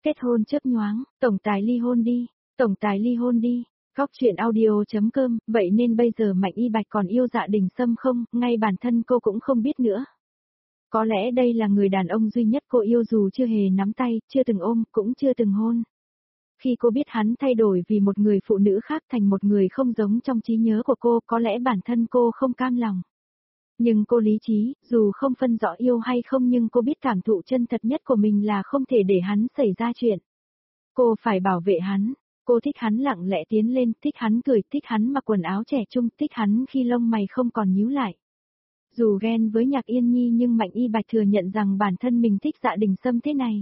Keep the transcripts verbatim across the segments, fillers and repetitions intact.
Kết hôn chớp nhoáng, tổng tài ly hôn đi, tổng tài ly hôn đi. Góc truyện audio.com, vậy nên bây giờ Mạnh Y Bạch còn yêu Dạ Đình Sâm không, ngay bản thân cô cũng không biết nữa. Có lẽ đây là người đàn ông duy nhất cô yêu dù chưa hề nắm tay, chưa từng ôm, cũng chưa từng hôn. Khi cô biết hắn thay đổi vì một người phụ nữ khác thành một người không giống trong trí nhớ của cô, có lẽ bản thân cô không cam lòng. Nhưng cô lý trí, dù không phân rõ yêu hay không nhưng cô biết cảm thụ chân thật nhất của mình là không thể để hắn xảy ra chuyện. Cô phải bảo vệ hắn. Cô thích hắn lặng lẽ tiến lên, thích hắn cười, thích hắn mặc quần áo trẻ trung, thích hắn khi lông mày không còn nhíu lại. Dù ghen với Nhạc Yên Nhi nhưng Mạnh Y Bạch thừa nhận rằng bản thân mình thích Dạ Đình Sâm thế này.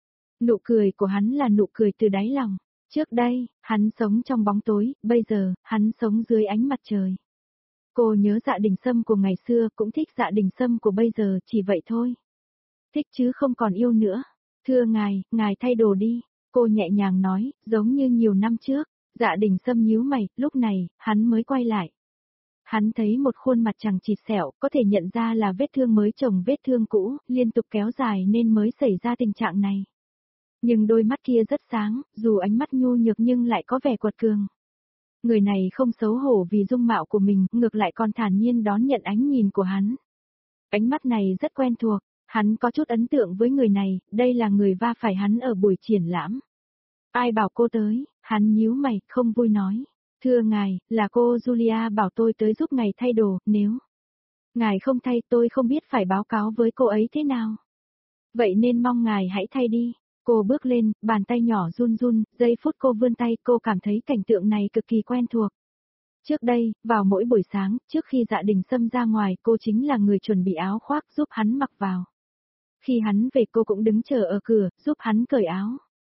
Nụ cười của hắn là nụ cười từ đáy lòng. Trước đây, hắn sống trong bóng tối, bây giờ, hắn sống dưới ánh mặt trời. Cô nhớ Dạ Đình Sâm của ngày xưa, cũng thích Dạ Đình Sâm của bây giờ, chỉ vậy thôi. Thích chứ không còn yêu nữa. Thưa ngài, ngài thay đồ đi. Cô nhẹ nhàng nói, giống như nhiều năm trước. Dạ Đình Sâm nhíu mày, lúc này, hắn mới quay lại. Hắn thấy một khuôn mặt chằng chịt sẹo, có thể nhận ra là vết thương mới chồng vết thương cũ, liên tục kéo dài nên mới xảy ra tình trạng này. Nhưng đôi mắt kia rất sáng, dù ánh mắt nhu nhược nhưng lại có vẻ quật cường. Người này không xấu hổ vì dung mạo của mình, ngược lại còn thản nhiên đón nhận ánh nhìn của hắn. Ánh mắt này rất quen thuộc, hắn có chút ấn tượng với người này, đây là người va phải hắn ở buổi triển lãm. Ai bảo cô tới, hắn nhíu mày, không vui nói. Thưa ngài, là cô Julia bảo tôi tới giúp ngài thay đồ, nếu ngài không thay tôi không biết phải báo cáo với cô ấy thế nào. Vậy nên mong ngài hãy thay đi. Cô bước lên, bàn tay nhỏ run run, giây phút cô vươn tay cô cảm thấy cảnh tượng này cực kỳ quen thuộc. Trước đây, vào mỗi buổi sáng, trước khi Dạ Đình Sâm ra ngoài cô chính là người chuẩn bị áo khoác giúp hắn mặc vào. Khi hắn về cô cũng đứng chờ ở cửa, giúp hắn cởi áo.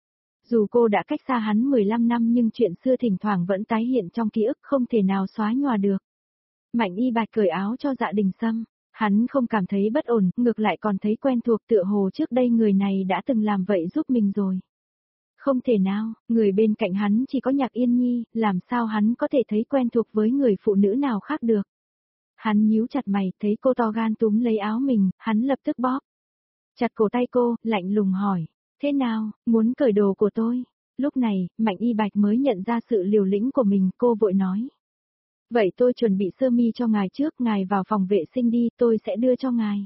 Dù cô đã cách xa hắn mười lăm năm nhưng chuyện xưa thỉnh thoảng vẫn tái hiện trong ký ức không thể nào xóa nhòa được. Mạnh Y Bạch cởi áo cho Dạ Đình Sâm. Hắn không cảm thấy bất ổn, ngược lại còn thấy quen thuộc tựa hồ trước đây người này đã từng làm vậy giúp mình rồi. Không thể nào, người bên cạnh hắn chỉ có Nhạc Yên Nhi, làm sao hắn có thể thấy quen thuộc với người phụ nữ nào khác được. Hắn nhíu chặt mày, thấy cô to gan túm lấy áo mình, hắn lập tức bóp chặt cổ tay cô, lạnh lùng hỏi, thế nào, muốn cởi đồ của tôi? Lúc này, Mạnh Y Bạch mới nhận ra sự liều lĩnh của mình, cô vội nói. Vậy tôi chuẩn bị sơ mi cho ngài trước, ngài vào phòng vệ sinh đi, tôi sẽ đưa cho ngài.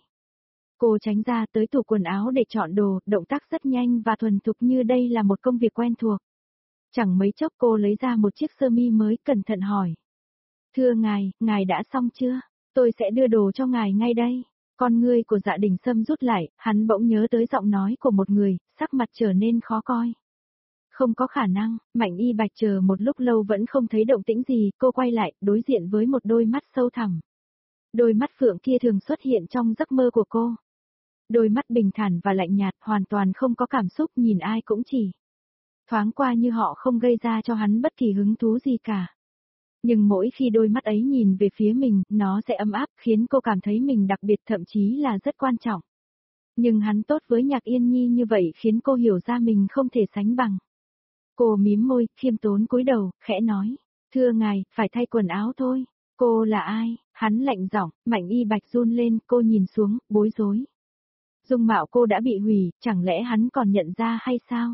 Cô tránh ra tới tủ quần áo để chọn đồ, động tác rất nhanh và thuần thục như đây là một công việc quen thuộc. Chẳng mấy chốc cô lấy ra một chiếc sơ mi mới, cẩn thận hỏi. Thưa ngài, ngài đã xong chưa? Tôi sẽ đưa đồ cho ngài ngay đây. Con ngươi của Dạ Đình Sâm rút lại, hắn bỗng nhớ tới giọng nói của một người, sắc mặt trở nên khó coi. Không có khả năng, Mạnh Y Bạch chờ một lúc lâu vẫn không thấy động tĩnh gì, cô quay lại, đối diện với một đôi mắt sâu thẳm. Đôi mắt phượng kia thường xuất hiện trong giấc mơ của cô. Đôi mắt bình thản và lạnh nhạt, hoàn toàn không có cảm xúc, nhìn ai cũng chỉ thoáng qua như họ không gây ra cho hắn bất kỳ hứng thú gì cả. Nhưng mỗi khi đôi mắt ấy nhìn về phía mình, nó sẽ ấm áp, khiến cô cảm thấy mình đặc biệt, thậm chí là rất quan trọng. Nhưng hắn tốt với Nhạc Yên Nhi như vậy khiến cô hiểu ra mình không thể sánh bằng. Cô mím môi, khiêm tốn cúi đầu, khẽ nói, thưa ngài, phải thay quần áo thôi. Cô là ai? Hắn lạnh giọng, Mạnh Y Bạch run lên, cô nhìn xuống, bối rối. Dung mạo cô đã bị hủy, chẳng lẽ hắn còn nhận ra hay sao?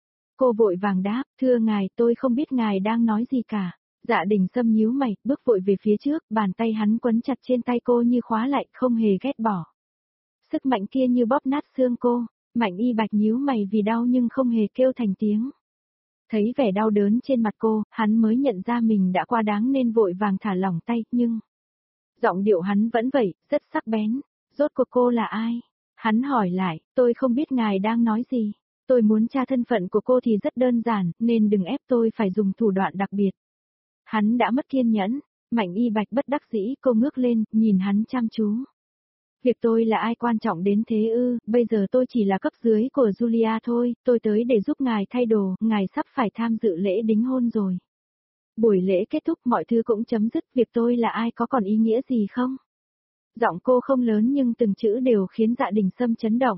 Cô vội vàng đáp, thưa ngài, tôi không biết ngài đang nói gì cả. Dạ Đình Sâm nhíu mày, bước vội về phía trước, bàn tay hắn quấn chặt trên tay cô như khóa lại, không hề ghét bỏ. Sức mạnh kia như bóp nát xương cô. Mạnh Y Bạch nhíu mày vì đau nhưng không hề kêu thành tiếng. Thấy vẻ đau đớn trên mặt cô, hắn mới nhận ra mình đã quá đáng nên vội vàng thả lỏng tay, nhưng giọng điệu hắn vẫn vậy, rất sắc bén. Rốt cuộc cô là ai? Hắn hỏi lại, tôi không biết ngài đang nói gì. Tôi muốn tra thân phận của cô thì rất đơn giản, nên đừng ép tôi phải dùng thủ đoạn đặc biệt. Hắn đã mất kiên nhẫn. Mạnh Y Bạch bất đắc dĩ, cô ngước lên, nhìn hắn chăm chú. Việc tôi là ai quan trọng đến thế ư, bây giờ tôi chỉ là cấp dưới của Julia thôi, tôi tới để giúp ngài thay đồ, ngài sắp phải tham dự lễ đính hôn rồi. Buổi lễ kết thúc mọi thứ cũng chấm dứt, việc tôi là ai có còn ý nghĩa gì không? Giọng cô không lớn nhưng từng chữ đều khiến Dạ Đình Sâm chấn động.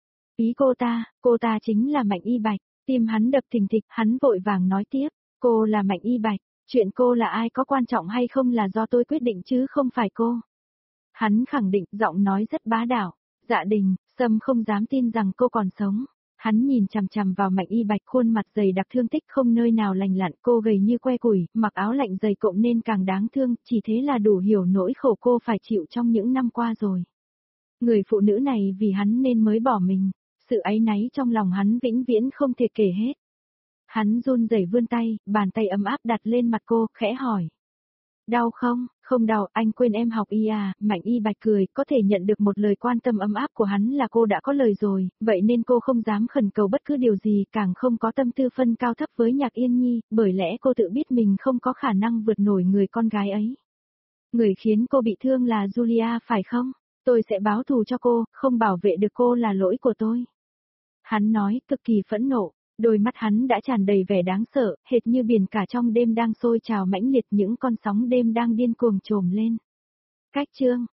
Ý cô ta, cô ta chính là Mạnh Y Bạch, tim hắn đập thình thịch, hắn vội vàng nói tiếp, cô là Mạnh Y Bạch, chuyện cô là ai có quan trọng hay không là do tôi quyết định chứ không phải cô. Hắn khẳng định, giọng nói rất bá đạo. Dạ Đình Sâm không dám tin rằng cô còn sống. Hắn nhìn chằm chằm vào Mạnh Y Bạch, khuôn mặt dày đặc thương tích không nơi nào lành lặn, cô gầy như que củi, mặc áo lạnh dày cộm nên càng đáng thương, chỉ thế là đủ hiểu nỗi khổ cô phải chịu trong những năm qua rồi. Người phụ nữ này vì hắn nên mới bỏ mình, sự áy náy trong lòng hắn vĩnh viễn không thể kể hết. Hắn run rẩy vươn tay, bàn tay ấm áp đặt lên mặt cô, khẽ hỏi. Đau không? Không đau, anh quên em học y à, Mạnh Y Bạch cười, có thể nhận được một lời quan tâm ấm áp của hắn là cô đã có lời rồi, vậy nên cô không dám khẩn cầu bất cứ điều gì, càng không có tâm tư phân cao thấp với Nhạc Yên Nhi, bởi lẽ cô tự biết mình không có khả năng vượt nổi người con gái ấy. Người khiến cô bị thương là Julia phải không? Tôi sẽ báo thù cho cô, không bảo vệ được cô là lỗi của tôi. Hắn nói, cực kỳ phẫn nộ. Đôi mắt hắn đã tràn đầy vẻ đáng sợ, hệt như biển cả trong đêm đang sôi trào mãnh liệt, những con sóng đêm đang điên cuồng trồm lên. Cách chương